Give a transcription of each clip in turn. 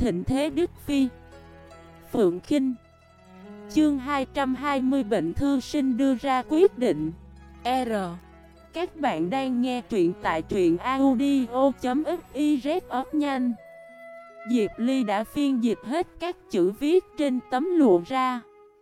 thịnh thế Đức Phi. Phượng Khinh. Chương 220 bệnh thư sinh đưa ra quyết định. R. Các bạn đang nghe truyện tại truyện audio.fiz. Nhanh. Diệp Ly đã phiên dịch hết các chữ viết trên tấm lụa ra.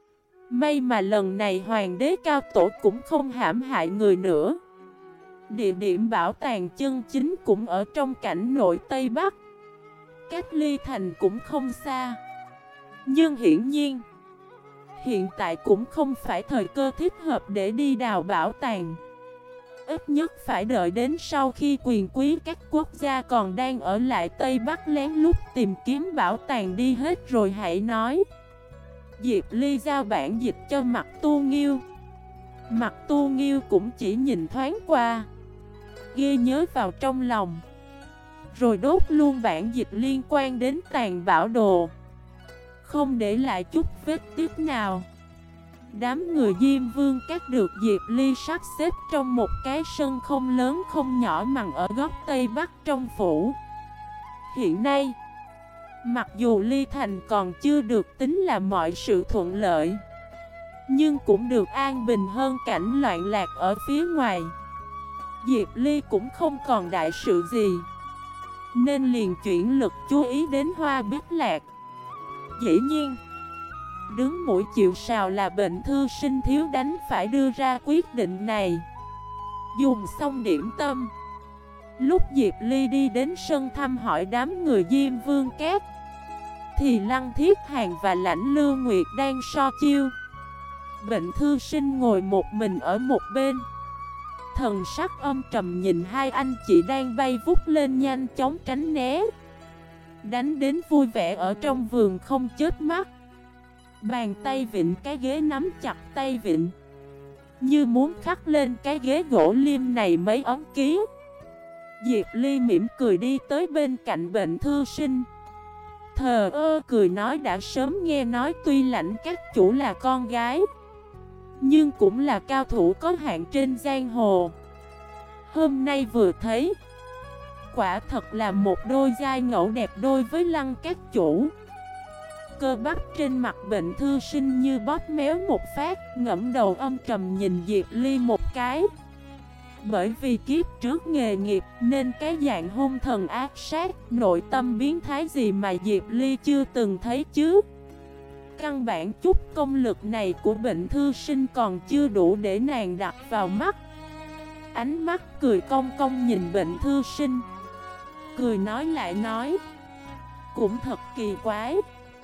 May mà lần này hoàng đế cao tổ cũng không hãm hại người nữa. Địa điểm bảo tàng chân chính cũng ở trong cảnh nội Tây Bắc, cách Ly Thành cũng không xa. Nhưng hiển nhiên hiện tại cũng không phải thời cơ thích hợp để đi đào bảo tàng. Ít nhất phải đợi đến sau khi quyền quý các quốc gia còn đang ở lại Tây Bắc lén lút tìm kiếm bảo tàng đi hết rồi hãy nói. Diệp Ly giao bản dịch cho Mặt Tu Nghiêu. Mặt Tu Nghiêu cũng chỉ nhìn thoáng qua, ghi nhớ vào trong lòng, rồi đốt luôn bản dịch liên quan đến tàng bảo đồ, không để lại chút vết tiếc nào. Đám người Diêm Vương các được Diệp Ly sắp xếp trong một cái sân không lớn không nhỏ nằm ở góc Tây Bắc trong phủ. Hiện nay, mặc dù Ly Thành còn chưa được tính là mọi sự thuận lợi, nhưng cũng được an bình hơn cảnh loạn lạc ở phía ngoài. Diệp Ly cũng không còn đại sự gì, nên liền chuyển lực chú ý đến Hoa Bích Lạc. Dĩ nhiên, đứng mũi chịu sào là bệnh thư sinh Thiếu Đánh phải đưa ra quyết định này. Dùng xong điểm tâm, lúc Diệp Ly đi đến sân thăm hỏi đám người Diêm Vương Cát, thì Lăng Thiết Hàn và Lãnh Lưu Nguyệt đang so chiêu. Bệnh thư sinh ngồi một mình ở một bên, thần sắc âm trầm nhìn hai anh chị đang bay vút lên nhanh chóng tránh né, đánh đến vui vẻ ở trong vườn không chớp mắt. Bàn tay vịn cái ghế nắm chặt tay vịn, như muốn khắc lên cái ghế gỗ liêm này mấy ấn ký. Diệp Ly mỉm cười đi tới bên cạnh bệnh thư sinh, thờ ơ cười nói đã sớm nghe nói tuy Lãnh các chủ là con gái, nhưng cũng là cao thủ có hạng trên giang hồ. Hôm nay vừa thấy, quả thật là một đôi giai ngẫu đẹp đôi với Lăng các chủ. Cơ bắp trên mặt bệnh thư sinh như bóp méo một phát, ngẫm đầu âm trầm nhìn Diệp Ly một cái. Bởi vì kiếp trước nghề nghiệp nên cái dạng hung thần ác sát, nội tâm biến thái gì mà Diệp Ly chưa từng thấy chứ. Căn bản chút công lực này của bệnh thư sinh còn chưa đủ để nàng đặt vào mắt. Ánh mắt cười cong cong nhìn bệnh thư sinh, cười nói lại nói, cũng thật kỳ quái,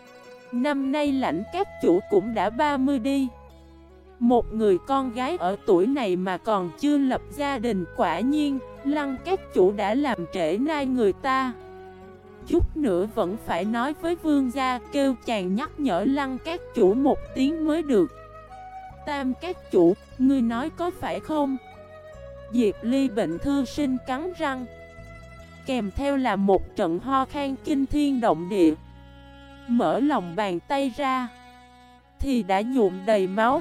năm nay Lãnh các chủ cũng đã 30 đi. Một người con gái ở tuổi này mà còn chưa lập gia đình, quả nhiên Lăng các chủ đã làm trễ nai người ta. Chút nữa vẫn phải nói với vương gia kêu chàng nhắc nhở Lăng các chủ một tiếng mới được. Tam các chủ, ngươi nói có phải không? Diệp Ly bệnh thư sinh cắn răng, kèm theo là một trận ho khan kinh thiên động địa. Mở lòng bàn tay ra thì đã nhuộm đầy máu.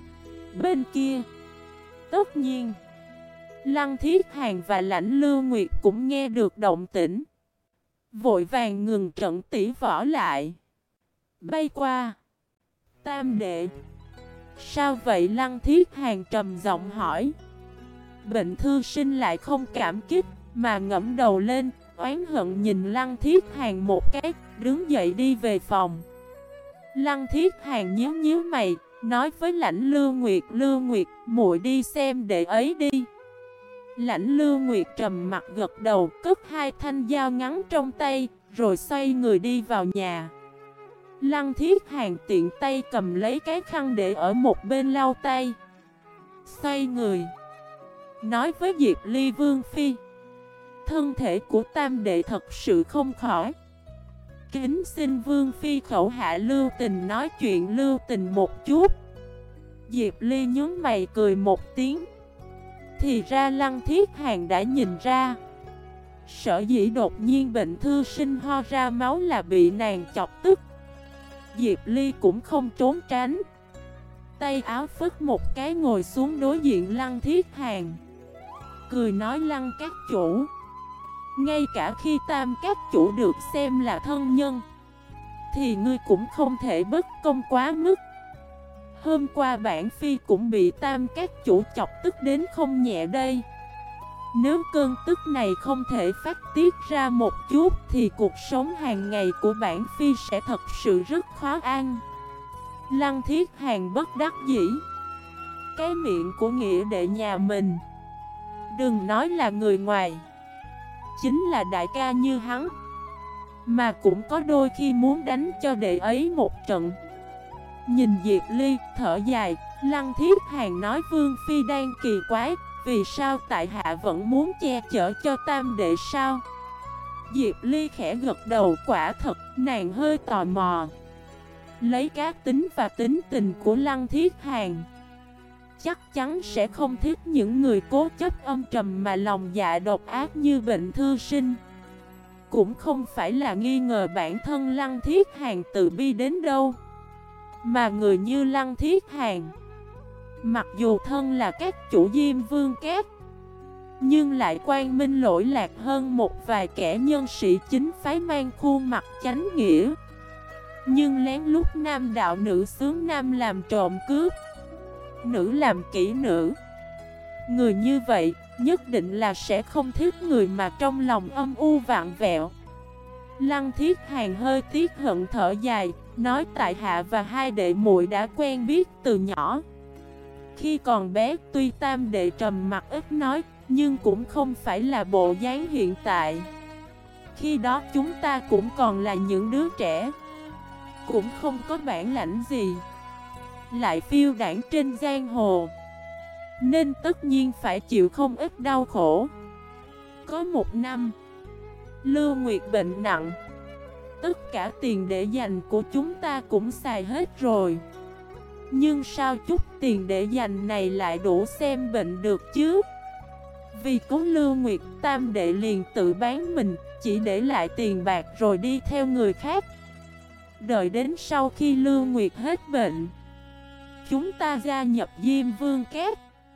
Bên kia, tất nhiên Lăng Thiết Hàn và Lãnh Lưu Nguyệt cũng nghe được động tĩnh, vội vàng ngừng trận tỷ võ lại, bay qua. Tam đệ, sao vậy? Lăng Thiết Hàn trầm giọng hỏi. Bệnh thư sinh lại không cảm kích, mà ngẫm đầu lên, oán hận nhìn Lăng Thiết Hàn một cái, đứng dậy đi về phòng. Lăng Thiết Hàn nhíu nhíu mày, nói với Lãnh Lưu Nguyệt, Lưu Nguyệt, muội đi xem đệ ấy đi. Lãnh Lưu Nguyệt trầm mặt gật đầu, cất hai thanh dao ngắn trong tay, rồi xoay người đi vào nhà. Lăng Thiết Hàn tiện tay cầm lấy cái khăn để ở một bên lau tay, xoay người nói với Diệp Ly Vương Phi, thân thể của tam đệ thật sự không khỏi, kính xin Vương Phi khẩu hạ lưu tình nói chuyện lưu tình một chút. Diệp Ly nhướng mày cười một tiếng. Thì ra Lăng Thiết Hàn đã nhìn ra, sở dĩ đột nhiên bệnh thư sinh ho ra máu là bị nàng chọc tức. Diệp Ly cũng không trốn tránh, tay áo phất một cái ngồi xuống đối diện Lăng Thiết Hàn, cười nói Lăng các chủ, ngay cả khi tam các chủ được xem là thân nhân, thì ngươi cũng không thể bất công quá mức. Hôm qua bản phi cũng bị Tam các chủ chọc tức đến không nhẹ đây. Nếu cơn tức này không thể phát tiết ra một chút thì cuộc sống hàng ngày của bản phi sẽ thật sự rất khó ăn. Lăng Thiết Hàn bất đắc dĩ. Cái miệng của nghĩa đệ nhà mình, đừng nói là người ngoài, chính là đại ca như hắn, mà cũng có đôi khi muốn đánh cho đệ ấy một trận. Nhìn Diệp Ly, thở dài, Lăng Thiết Hàn nói Vương Phi đang kỳ quái, vì sao tại hạ vẫn muốn che chở cho tam đệ sao? Diệp Ly khẽ gật đầu, quả thật, nàng hơi tò mò. Lấy cá tính và tính tình của Lăng Thiết Hàn, chắc chắn sẽ không thích những người cố chấp âm trầm mà lòng dạ độc ác như Bệnh Thư Sinh. Cũng không phải là nghi ngờ bản thân Lăng Thiết Hàn từ bi đến đâu, mà người như Lăng Thiết Hàn, mặc dù thân là các chủ Diêm Vương Cát, nhưng lại quang minh lỗi lạc hơn một vài kẻ nhân sĩ chính phái mang khuôn mặt chánh nghĩa, nhưng lén lút nam đạo nữ xướng nam làm trộm cướp, nữ làm kỹ nữ. Người như vậy nhất định là sẽ không thích người mà trong lòng âm u vạn vẹo. Lăng Thiết Hàn hơi tiếc hận thở dài, nói tại hạ và hai đệ muội đã quen biết từ nhỏ. Khi còn bé tuy tam đệ trầm mặc ít nói, nhưng cũng không phải là bộ dáng hiện tại. Khi đó chúng ta cũng còn là những đứa trẻ, cũng không có bản lãnh gì, lại phiêu đãng trên giang hồ, nên tất nhiên phải chịu không ít đau khổ. Có một năm, Lưu Nguyệt bệnh nặng, tất cả tiền để dành của chúng ta cũng xài hết rồi. Nhưng sao chút tiền để dành này lại đủ xem bệnh được chứ? Vì có Lưu Nguyệt, tam đệ liền tự bán mình, chỉ để lại tiền bạc rồi đi theo người khác. Đợi đến sau khi Lưu Nguyệt hết bệnh, chúng ta gia nhập Diêm Vương Cát.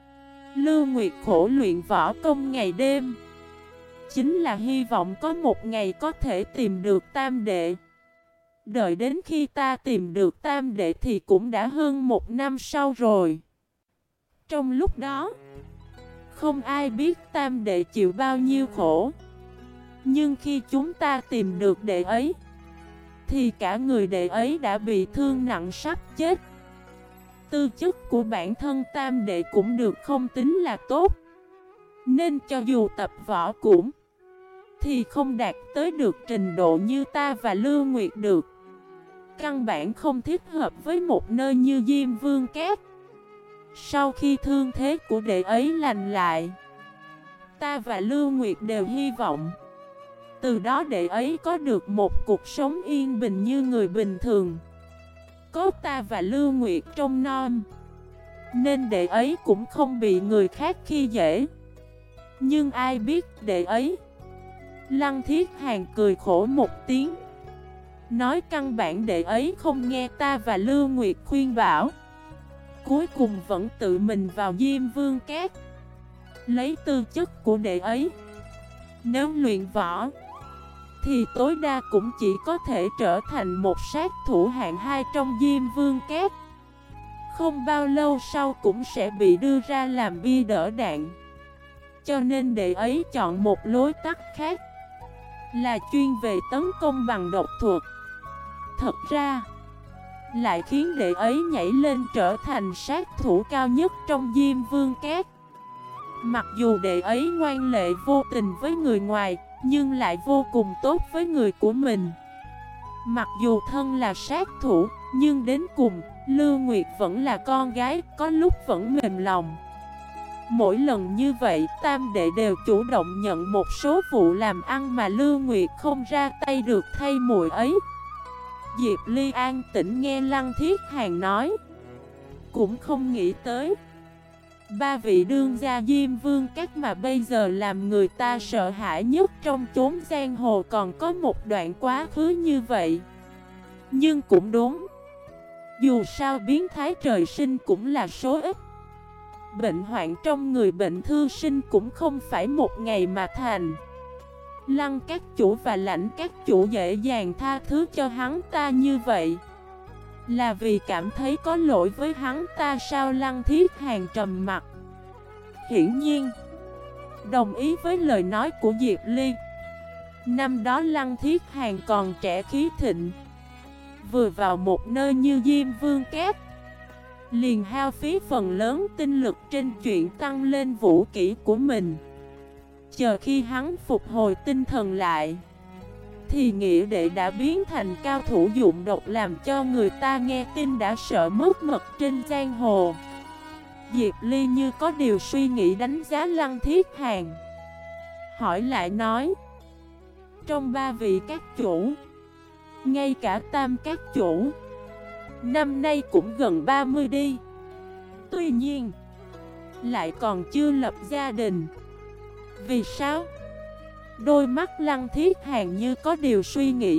Lưu Nguyệt khổ luyện võ công ngày đêm, chính là hy vọng có một ngày có thể tìm được tam đệ. Đợi đến khi ta tìm được tam đệ thì cũng đã hơn một năm sau rồi. Trong lúc đó, không ai biết tam đệ chịu bao nhiêu khổ. Nhưng khi chúng ta tìm được đệ ấy, thì cả người đệ ấy đã bị thương nặng sắp chết. Tư chất của bản thân tam đệ cũng được không tính là tốt, nên cho dù tập võ cũng thì không đạt tới được trình độ như ta và Lưu Nguyệt được. Căn bản không thích hợp với một nơi như Diêm Vương Cát. Sau khi thương thế của đệ ấy lành lại, ta và Lưu Nguyệt đều hy vọng từ đó đệ ấy có được một cuộc sống yên bình như người bình thường. Có ta và Lưu Nguyệt trông nom, nên đệ ấy cũng không bị người khác khi dễ. Nhưng ai biết đệ ấy. Lăng Thiết Hàn cười khổ một tiếng, nói căn bản đệ ấy không nghe ta và Lưu Nguyệt khuyên bảo, cuối cùng vẫn tự mình vào Diêm Vương Cát. Lấy tư chất của đệ ấy, nếu luyện võ thì tối đa cũng chỉ có thể trở thành một sát thủ hạng 2 trong Diêm Vương Cát. Không bao lâu sau cũng sẽ bị đưa ra làm bia đỡ đạn. Cho nên đệ ấy chọn một lối tắt khác, là chuyên về tấn công bằng độc thuật. Thật ra, lại khiến đệ ấy nhảy lên trở thành sát thủ cao nhất trong Diêm Vương Cát. Mặc dù đệ ấy ngoan lệ vô tình với người ngoài, nhưng lại vô cùng tốt với người của mình. Mặc dù thân là sát thủ, nhưng đến cùng, Lưu Nguyệt vẫn là con gái, có lúc vẫn mềm lòng. Mỗi lần như vậy, tam đệ đều chủ động nhận một số vụ làm ăn mà Lưu Nguyệt không ra tay được thay muội ấy. Diệp Ly an tĩnh nghe Lăng Thiết Hàn nói, cũng không nghĩ tới ba vị đương gia Diêm Vương Cát mà bây giờ làm người ta sợ hãi nhất trong chốn giang hồ còn có một đoạn quá khứ như vậy. Nhưng cũng đúng, dù sao biến thái trời sinh cũng là số ít. Bệnh hoạn trong người Bệnh Thư Sinh cũng không phải một ngày mà thành. Lăng các chủ và Lãnh các chủ dễ dàng tha thứ cho hắn ta như vậy, là vì cảm thấy có lỗi với hắn ta sao? Lăng Thiết Hàn trầm mặt, hiển nhiên đồng ý với lời nói của Diệp Ly. Năm đó Lăng Thiết Hàn còn trẻ khí thịnh, vừa vào một nơi như Diêm Vương Cát, liền hao phí phần lớn tinh lực trên chuyện tăng lên vũ kỹ của mình. Chờ khi hắn phục hồi tinh thần lại, thì nghĩa đệ đã biến thành cao thủ dụng độc, làm cho người ta nghe tin đã sợ mất mật trên giang hồ. Diệp Ly như có điều suy nghĩ đánh giá Lăng Thiết Hàn, hỏi lại nói: trong ba vị các chủ, ngay cả Tam các chủ, năm nay cũng gần 30 đi. Tuy nhiên, lại còn chưa lập gia đình. Vì sao? Đôi mắt Lăng Thiết Hàn như có điều suy nghĩ,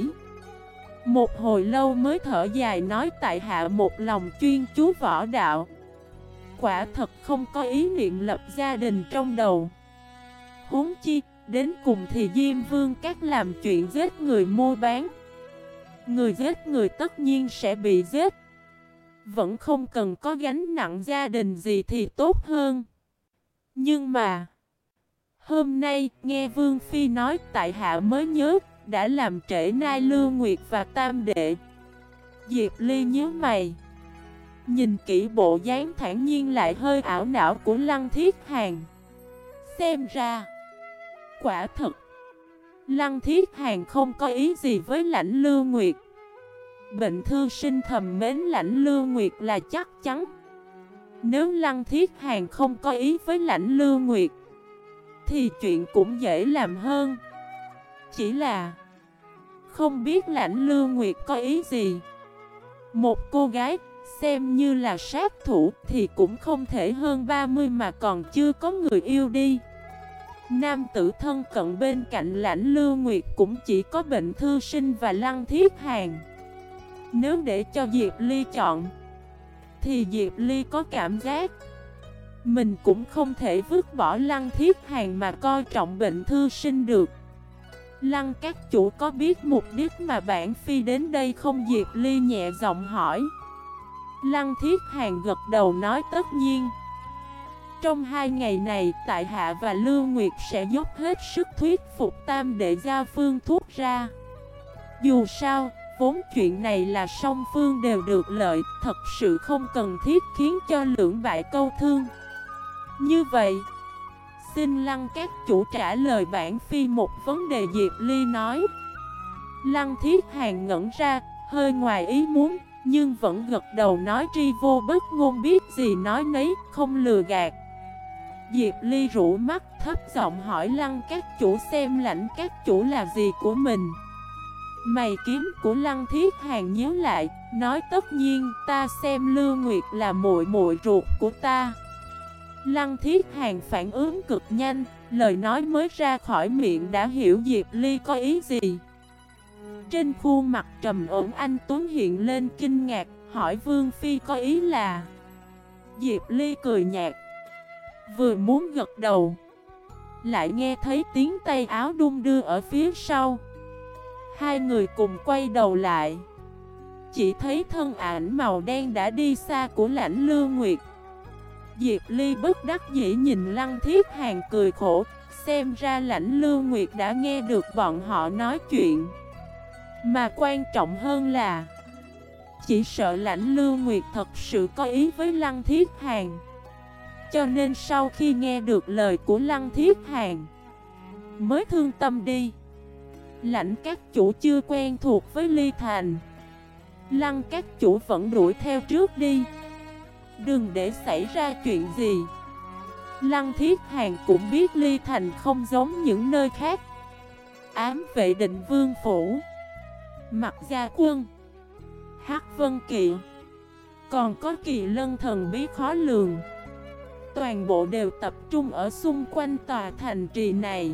một hồi lâu mới thở dài nói: tại hạ một lòng chuyên chú võ đạo, quả thật không có ý niệm lập gia đình trong đầu. Huống chi, đến cùng thì Diêm Vương Các làm chuyện giết người mua bán. Người giết người tất nhiên sẽ bị giết, vẫn không cần có gánh nặng gia đình gì thì tốt hơn. Nhưng mà hôm nay nghe Vương Phi nói, tại hạ mới nhớ đã làm trễ nai Lưu Nguyệt và Tam đệ. Diệp Ly nhíu mày, nhìn kỹ bộ dáng thản nhiên lại hơi ảo não của Lăng Thiết Hàn. Xem ra, quả thật, Lăng Thiết Hàn không có ý gì với Lãnh Lưu Nguyệt. Bệnh thư sinh thầm mến Lãnh Lưu Nguyệt là chắc chắn. Nếu Lăng Thiết Hàn không có ý với Lãnh Lưu Nguyệt, thì chuyện cũng dễ làm hơn. Chỉ là không biết Lãnh Lưu Nguyệt có ý gì. Một cô gái xem như là sát thủ thì cũng không thể hơn 30 mà còn chưa có người yêu đi. Nam tử thân cận bên cạnh Lãnh Lưu Nguyệt cũng chỉ có Bệnh thư sinh và Lăng Thiết Hàn. Nếu để cho Diệp Ly chọn, thì Diệp Ly có cảm giác mình cũng không thể vứt bỏ Lăng Thiết Hàn mà coi trọng Bệnh thư sinh được. Lăng các chủ có biết mục đích mà bản phi đến đây không? Diệp Ly nhẹ giọng hỏi. Lăng Thiết Hàn gật đầu nói tất nhiên. Trong 2 ngày này, tại hạ và Lưu Nguyệt sẽ dốc hết sức thuyết phục Tam đệ giao phương thuốc ra. Dù sao, vốn chuyện này là song phương đều được lợi, thật sự không cần thiết khiến cho lưỡng bại câu thương. Như vậy, xin Lăng các chủ trả lời bản phi một vấn đề. Diệp Ly nói. Lăng Thiết Hàn ngẩn ra, hơi ngoài ý muốn, nhưng vẫn gật đầu nói tri vô bất ngôn, biết gì nói nấy, không lừa gạt. Diệp Ly rũ mắt thấp giọng hỏi Lăng các chủ xem Lãnh các chủ là gì của mình. Mày kiếm của Lăng Thiết Hàn nhíu lại, nói tất nhiên ta xem Lưu Nguyệt là muội muội ruột của ta. Lăng Thiết Hàn phản ứng cực nhanh, lời nói mới ra khỏi miệng đã hiểu Diệp Ly có ý gì. Trên khuôn mặt trầm ổn anh tuấn hiện lên kinh ngạc, hỏi Vương Phi có ý là... Diệp Ly cười nhạt, vừa muốn gật đầu, lại nghe thấy tiếng tay áo đung đưa ở phía sau. Hai người cùng quay đầu lại, chỉ thấy thân ảnh màu đen đã đi xa của Lãnh Lưu Nguyệt. Diệp Ly bất đắc dĩ nhìn Lăng Thiết Hàn cười khổ, xem ra Lãnh Lưu Nguyệt đã nghe được bọn họ nói chuyện. Mà quan trọng hơn là, chỉ sợ Lãnh Lưu Nguyệt thật sự có ý với Lăng Thiết Hàn. Cho nên sau khi nghe được lời của Lăng Thiết Hàn, mới thương tâm đi. Lãnh các chủ chưa quen thuộc với Ly Thành, Lăng các chủ vẫn đuổi theo trước đi, đừng để xảy ra chuyện gì. Lăng Thiết Hàn cũng biết Ly Thành không giống những nơi khác. Ám vệ Định Vương phủ, Mặc Gia Quân, Hắc Vân Kỵ, còn có Kỳ Lân thần bí khó lường, toàn bộ đều tập trung ở xung quanh tòa thành trì này.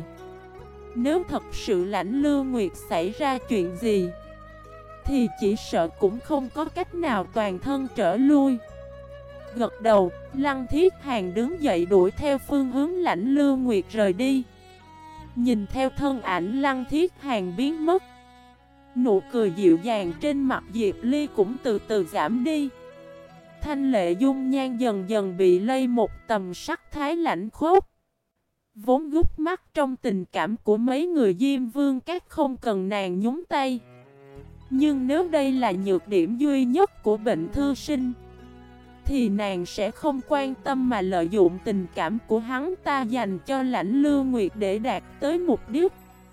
Nếu thật sự Lãnh Lưu Nguyệt xảy ra chuyện gì, thì chỉ sợ cũng không có cách nào toàn thân trở lui. Gật đầu, Lăng Thiết Hàn đứng dậy đuổi theo phương hướng Lãnh Lưu Nguyệt rời đi. Nhìn theo thân ảnh Lăng Thiết Hàn biến mất, nụ cười dịu dàng trên mặt Diệp Ly cũng từ từ giảm đi. Thanh lệ dung nhan dần dần bị lây một tầm sắc thái lạnh khốc. Vốn gút mắt trong tình cảm của mấy người Diêm Vương các không cần nàng nhúng tay. Nhưng nếu đây là nhược điểm duy nhất của Bệnh Thư Sinh, thì nàng sẽ không quan tâm mà lợi dụng tình cảm của hắn ta dành cho Lãnh Lưu Nguyệt để đạt tới mục đích.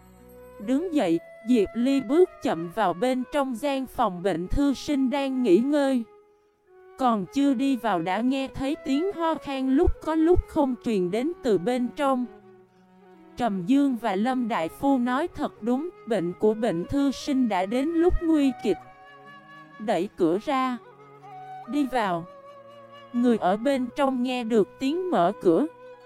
Đứng dậy, Diệp Ly bước chậm vào bên trong gian phòng Bệnh Thư Sinh đang nghỉ ngơi. Còn chưa đi vào đã nghe thấy tiếng ho khan lúc có lúc không truyền đến từ bên trong. Trầm Dương và Lâm Đại Phu nói thật đúng, bệnh của Bệnh Thư Sinh đã đến lúc nguy kịch. Đẩy cửa ra, đi vào. Người ở bên trong nghe được tiếng mở cửa,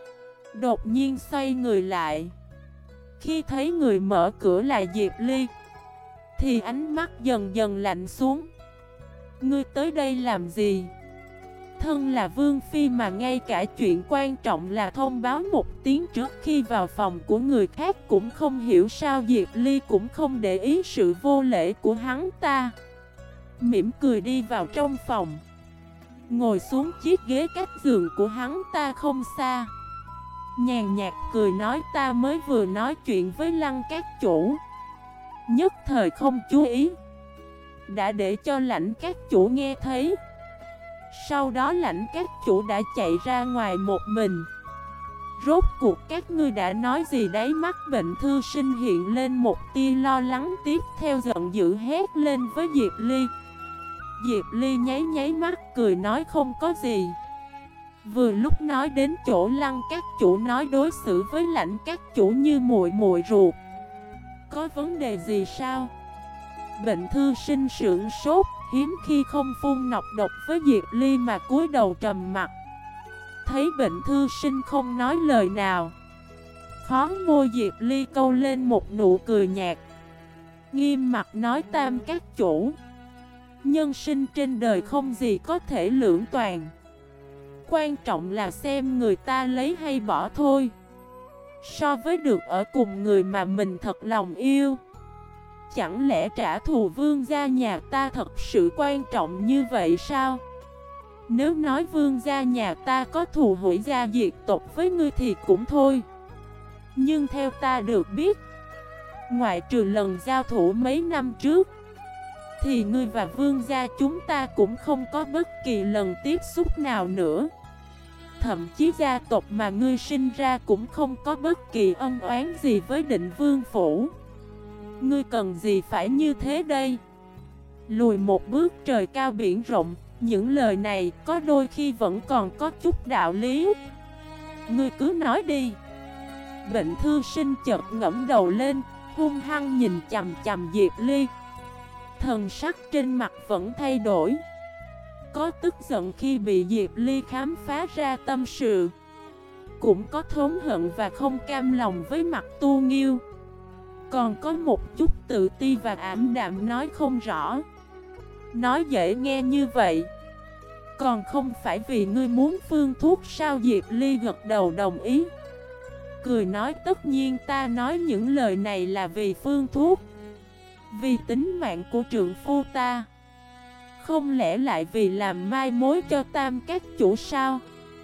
đột nhiên xoay người lại. Khi thấy người mở cửa là Diệp Ly, thì ánh mắt dần dần lạnh xuống. Ngươi tới đây làm gì? Thân là Vương Phi mà ngay cả chuyện quan trọng là thông báo một tiếng trước khi vào phòng của người khác cũng không hiểu sao Diệp Ly cũng không để ý sự vô lễ của hắn ta. Mỉm cười đi vào trong phòng, ngồi xuống chiếc ghế cách giường của hắn ta không xa. Nhàn nhạt cười nói ta mới vừa nói chuyện với Lăng các chủ, nhất thời không chú ý, đã để cho Lãnh các chủ nghe thấy. Sau đó Lãnh các chủ đã chạy ra ngoài một mình. Rốt cuộc các ngươi đã nói gì đấy? Mắt Bệnh Thư Sinh hiện lên một tia lo lắng, tiếp theo giận dữ hét lên với Diệp Ly. Diệp Ly nháy nháy mắt cười nói không có gì. Vừa lúc nói đến chỗ Lăng các chủ nói đối xử với Lãnh các chủ như muội muội ruột. Có vấn đề gì sao? Bệnh Thư Sinh sững sốt, hiếm khi không phun nọc độc với Diệp Ly mà cúi đầu trầm mặt. Thấy Bệnh Thư Sinh không nói lời nào, khóe môi Diệp Ly câu lên một nụ cười nhạt, nghiêm mặt nói tam các chủ, nhân sinh trên đời không gì có thể lưỡng toàn, quan trọng là xem người ta lấy hay bỏ thôi. So với được ở cùng người mà mình thật lòng yêu, chẳng lẽ trả thù Vương gia nhà ta thật sự quan trọng như vậy sao? Nếu nói Vương gia nhà ta có thù hủy gia diệt tộc với ngươi thì cũng thôi. Nhưng theo ta được biết, ngoại trừ lần giao thủ mấy năm trước, thì ngươi và Vương gia chúng ta cũng không có bất kỳ lần tiếp xúc nào nữa. Thậm chí gia tộc mà ngươi sinh ra cũng không có bất kỳ ân oán gì với Định Vương phủ. Ngươi cần gì phải như thế đây? Lùi một bước trời cao biển rộng, những lời này có đôi khi vẫn còn có chút đạo lý. Ngươi cứ nói đi. Bệnh Thư Sinh chợt ngẫm đầu lên, hung hăng nhìn chằm chằm Diệp Ly. Thần sắc trên mặt vẫn thay đổi. Có tức giận khi bị Diệp Ly khám phá ra tâm sự, cũng có thống hận và không cam lòng với mặt Tu Nghiêu, còn có một chút tự ti và ảm đạm nói không rõ. Nói dễ nghe như vậy, còn không phải vì ngươi muốn phương thuốc sao? Diệp Ly gật đầu đồng ý, cười nói tất nhiên ta nói những lời này là vì phương thuốc, vì tính mạng của trượng phu ta. Không lẽ lại vì làm mai mối cho tam các chủ sao?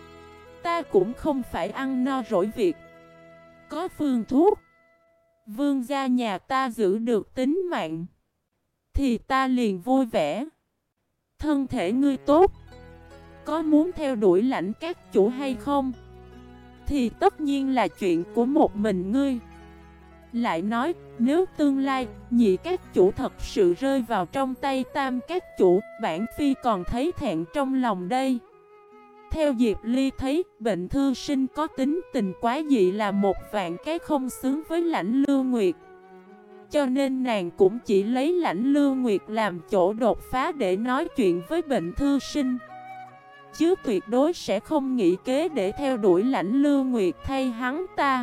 Ta cũng không phải ăn no rỗi việc. Có phương thuốc, Vương gia nhà ta giữ được tính mạng, thì ta liền vui vẻ. Thân thể ngươi tốt, có muốn theo đuổi Lãnh các chủ hay không? Thì tất nhiên là chuyện của một mình ngươi. Lại nói, nếu tương lai, nhị các chủ thật sự rơi vào trong tay tam các chủ, bản phi còn thấy thẹn trong lòng đây. Theo Diệp Ly thấy, Bệnh Thư Sinh có tính tình quá dị là một vạn cái không xứng với Lãnh Lưu Nguyệt. Cho nên nàng cũng chỉ lấy Lãnh Lưu Nguyệt làm chỗ đột phá để nói chuyện với Bệnh Thư Sinh, chứ tuyệt đối sẽ không nghĩ kế để theo đuổi Lãnh Lưu Nguyệt thay hắn ta.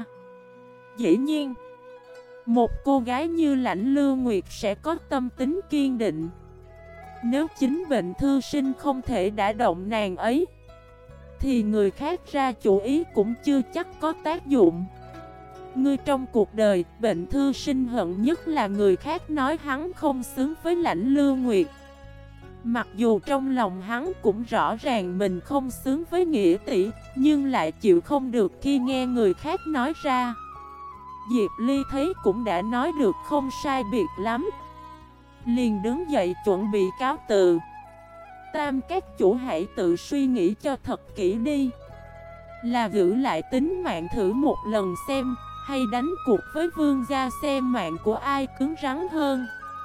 Dĩ nhiên, một cô gái như Lãnh Lưu Nguyệt sẽ có tâm tính kiên định. Nếu chính Bệnh Thư Sinh không thể đả động nàng ấy, thì người khác ra chủ ý cũng chưa chắc có tác dụng. Ngươi trong cuộc đời, Bệnh Thư Sinh hận nhất là người khác nói hắn không xứng với Lãnh Lưu Nguyệt. Mặc dù trong lòng hắn cũng rõ ràng mình không xứng với Nghĩa tỷ, nhưng lại chịu không được khi nghe người khác nói ra. Diệp Ly thấy cũng đã nói được không sai biệt lắm, liền đứng dậy chuẩn bị cáo từ. Tam các chủ hãy tự suy nghĩ cho thật kỹ đi, là giữ lại tính mạng thử một lần xem, hay đánh cuộc với vương gia xem mạng của ai cứng rắn hơn.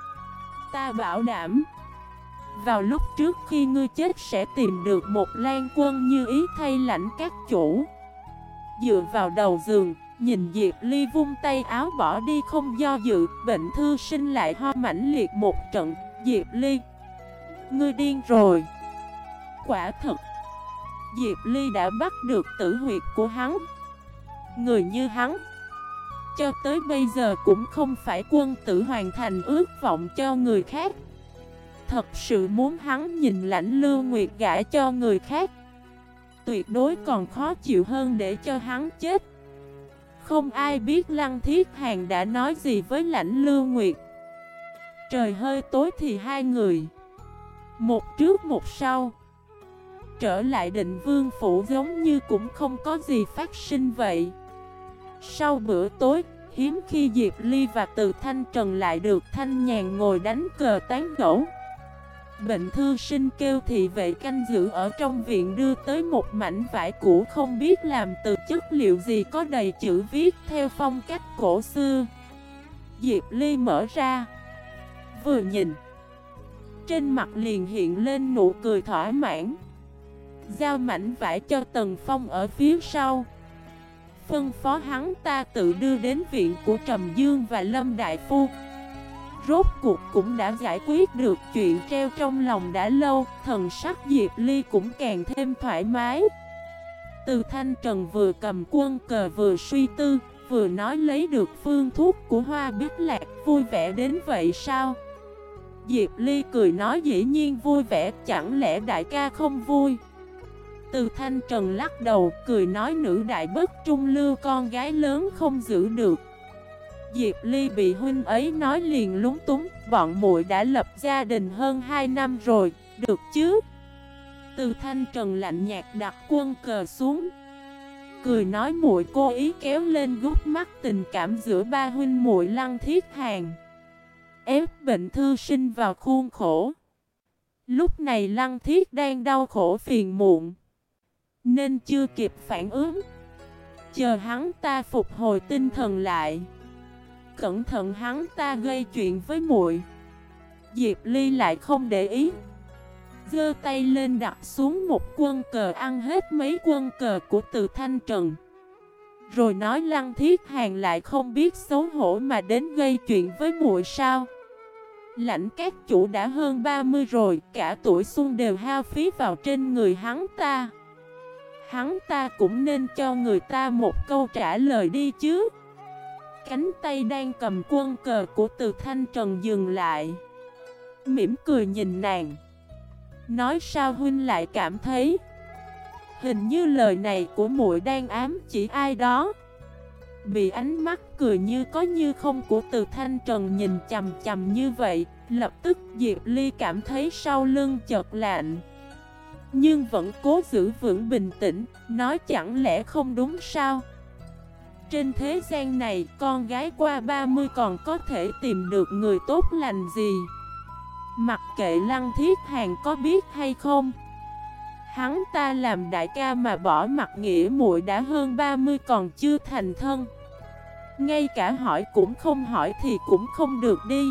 Ta bảo đảm, vào lúc trước khi ngươi chết sẽ tìm được một lang quân như ý thay Lãnh các chủ. Dựa vào đầu giường, nhìn Diệp Ly vung tay áo bỏ đi không do dự. Bệnh Thư Sinh lại ho mãnh liệt một trận. Diệp Ly, ngươi điên rồi. Quả thật, Diệp Ly đã bắt được tử huyệt của hắn. Người như hắn, cho tới bây giờ cũng không phải quân tử hoàn thành ước vọng cho người khác. Thật sự muốn hắn nhìn Lãnh Lưu Nguyệt gả cho người khác, tuyệt đối còn khó chịu hơn để cho hắn chết. Không ai biết Lăng Thiết Hàn đã nói gì với Lãnh Lưu Nguyệt. Trời hơi tối thì hai người, một trước một sau, trở lại Định Vương phủ giống như cũng không có gì phát sinh vậy. Sau bữa tối, hiếm khi Diệp Ly và Từ Thanh Trần lại được thanh nhàn ngồi đánh cờ tán gẫu. Bệnh Thư Sinh kêu thị vệ canh giữ ở trong viện đưa tới một mảnh vải cũ không biết làm từ chất liệu gì có đầy chữ viết theo phong cách cổ xưa. Diệp Ly mở ra, vừa nhìn, trên mặt liền hiện lên nụ cười thỏa mãn. Giao mảnh vải cho Tần Phong ở phía sau, phân phó hắn ta tự đưa đến viện của Trầm Dương và Lâm Đại Phu. Rốt cuộc cũng đã giải quyết được chuyện treo trong lòng đã lâu, thần sắc Diệp Ly cũng càng thêm thoải mái. Từ Thanh Trần vừa cầm quân cờ vừa suy tư, vừa nói lấy được phương thuốc của Hoa Bích Lạc, vui vẻ đến vậy sao? Diệp Ly cười nói dĩ nhiên vui vẻ, chẳng lẽ đại ca không vui? Từ Thanh Trần lắc đầu, cười nói nữ đại bất trung lưu, con gái lớn không giữ được. Diệp Ly bị huynh ấy nói liền lúng túng, bọn muội đã lập gia đình hơn 2 năm rồi, được chứ? Từ Thanh Trần lạnh nhạt đặt quân cờ xuống, cười nói muội cố ý kéo lên gút mắt tình cảm giữa ba huynh muội Lăng Thiết Hàn, ép Bệnh Thư Sinh vào khuôn khổ. Lúc này Lăng Thiết đang đau khổ phiền muộn, nên chưa kịp phản ứng. Chờ hắn ta phục hồi tinh thần lại, cẩn thận hắn ta gây chuyện với muội. Diệp Ly lại không để ý, giơ tay lên đặt xuống một quân cờ ăn hết mấy quân cờ của Từ Thanh Trần, rồi nói Lăng Thiết Hàn lại không biết xấu hổ mà đến gây chuyện với muội sao? Lãnh các chủ đã hơn 30 rồi, cả tuổi xuân đều hao phí vào trên người hắn ta. Hắn ta cũng nên cho người ta một câu trả lời đi chứ. Cánh tay đang cầm quân cờ của Từ Thanh Trần dừng lại, mỉm cười nhìn nàng, nói sao huynh lại cảm thấy hình như lời này của muội đang ám chỉ ai đó. Bị ánh mắt cười như có như không của Từ Thanh Trần nhìn chằm chằm như vậy, lập tức Diệp Ly cảm thấy sau lưng chợt lạnh, nhưng vẫn cố giữ vững bình tĩnh, nói chẳng lẽ không đúng sao? Trên thế gian này, con gái qua 30 còn có thể tìm được người tốt lành gì? Mặc kệ Lăng Thiết Hàn có biết hay không, hắn ta làm đại ca mà bỏ mặt nghĩa muội đã hơn 30 còn chưa thành thân, ngay cả hỏi cũng không hỏi thì cũng không được đi.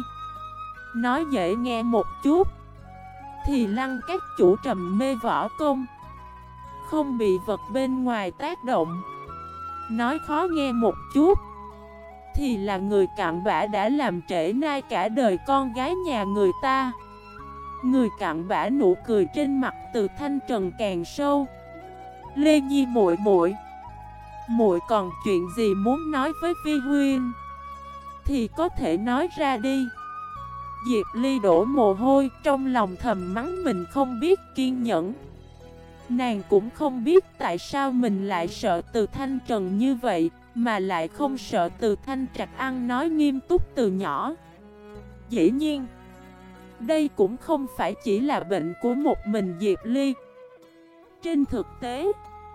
Nói dễ nghe một chút thì Lăng các chủ trầm mê võ công, không bị vật bên ngoài tác động. Nói khó nghe một chút thì là người cặn bã đã làm trễ nai cả đời con gái nhà người ta. Người cặn bã nụ cười trên mặt Từ Thanh Trần càng sâu. Lê Nhi muội muội, muội còn chuyện gì muốn nói với Vi huynh thì có thể nói ra đi. Diệp Ly đổ mồ hôi, trong lòng thầm mắng mình không biết kiên nhẫn. Nàng cũng không biết tại sao mình lại sợ Từ Thanh Trần như vậy, mà lại không sợ Từ Thanh Trạch ăn nói nghiêm túc từ nhỏ. Dĩ nhiên, đây cũng không phải chỉ là bệnh của một mình Diệp Ly. Trên thực tế,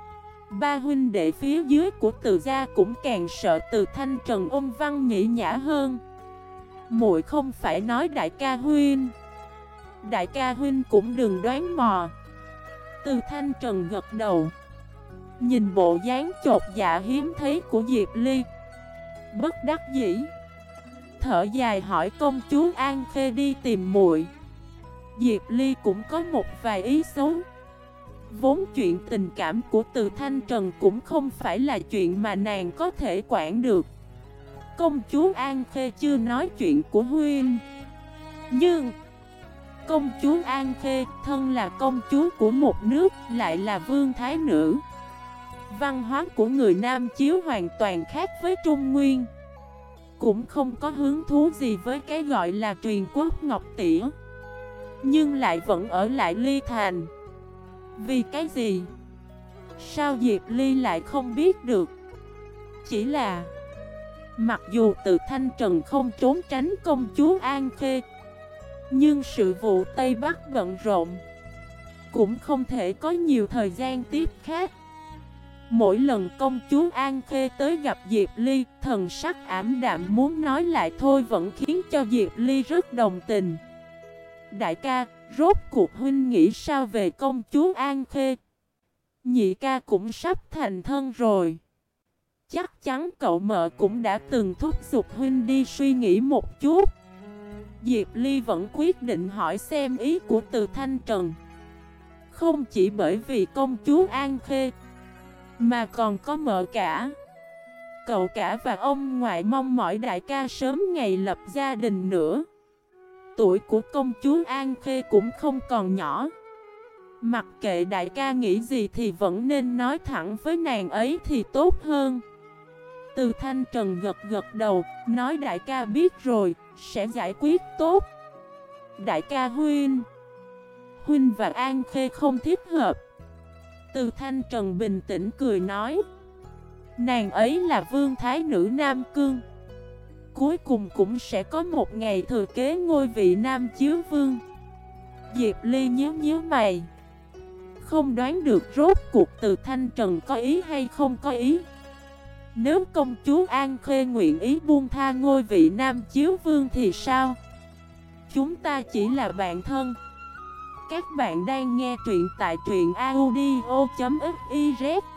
ba huynh đệ phía dưới của Từ gia cũng càng sợ Từ Thanh Trần ôn văn nhĩ nhã hơn. Muội không phải nói đại ca huynh. Đại ca huynh cũng đừng đoán mò. Từ Thanh Trần gật đầu, nhìn bộ dáng chột dạ hiếm thấy của Diệp Ly, bất đắc dĩ thở dài hỏi công chúa An Khê đi tìm muội. Diệp Ly cũng có một vài ý xấu. Vốn chuyện tình cảm của Từ Thanh Trần cũng không phải là chuyện mà nàng có thể quản được. Công chúa An Khê chưa nói chuyện của huynh, nhưng công chúa An Khê thân là công chúa của một nước, lại là vương thái nữ. Văn hóa của người Nam Chiếu hoàn toàn khác với Trung Nguyên, cũng không có hứng thú gì với cái gọi là truyền quốc ngọc tỉa, nhưng lại vẫn ở lại Ly Thành. Vì cái gì? Sao Diệp Ly lại không biết được? Chỉ là mặc dù Từ Thanh Trần không trốn tránh công chúa An Khê, nhưng sự vụ Tây Bắc bận rộn, cũng không thể có nhiều thời gian tiếp khác. Mỗi lần công chúa An Khê tới gặp Diệp Ly, thần sắc ảm đạm muốn nói lại thôi, vẫn khiến cho Diệp Ly rất đồng tình. Đại ca, rốt cuộc huynh nghĩ sao về công chúa An Khê? Nhị ca cũng sắp thành thân rồi, chắc chắn cậu mợ cũng đã từng thúc giục huynh đi suy nghĩ một chút. Diệp Ly vẫn quyết định hỏi xem ý của Từ Thanh Trần. Không chỉ bởi vì công chúa An Khê, mà còn có mợ cả, cậu cả và ông ngoại mong mỏi đại ca sớm ngày lập gia đình nữa. Tuổi của công chúa An Khê cũng không còn nhỏ. Mặc kệ đại ca nghĩ gì thì vẫn nên nói thẳng với nàng ấy thì tốt hơn. Từ Thanh Trần gật gật đầu, nói đại ca biết rồi, sẽ giải quyết tốt. Đại ca huynh và An Khê không thích hợp. Từ Thanh Trần bình tĩnh cười nói, nàng ấy là vương thái nữ Nam Cương, cuối cùng cũng sẽ có một ngày thừa kế ngôi vị Nam Chiếu Vương. Diệp Ly nhíu mày, không đoán được rốt cuộc Từ Thanh Trần có ý hay không có ý. Nếu công chúa An Khê nguyện ý buông tha ngôi vị Nam Chiếu Vương thì sao? Chúng ta chỉ là bạn thân. Các bạn đang nghe truyện tại truyện audio.fif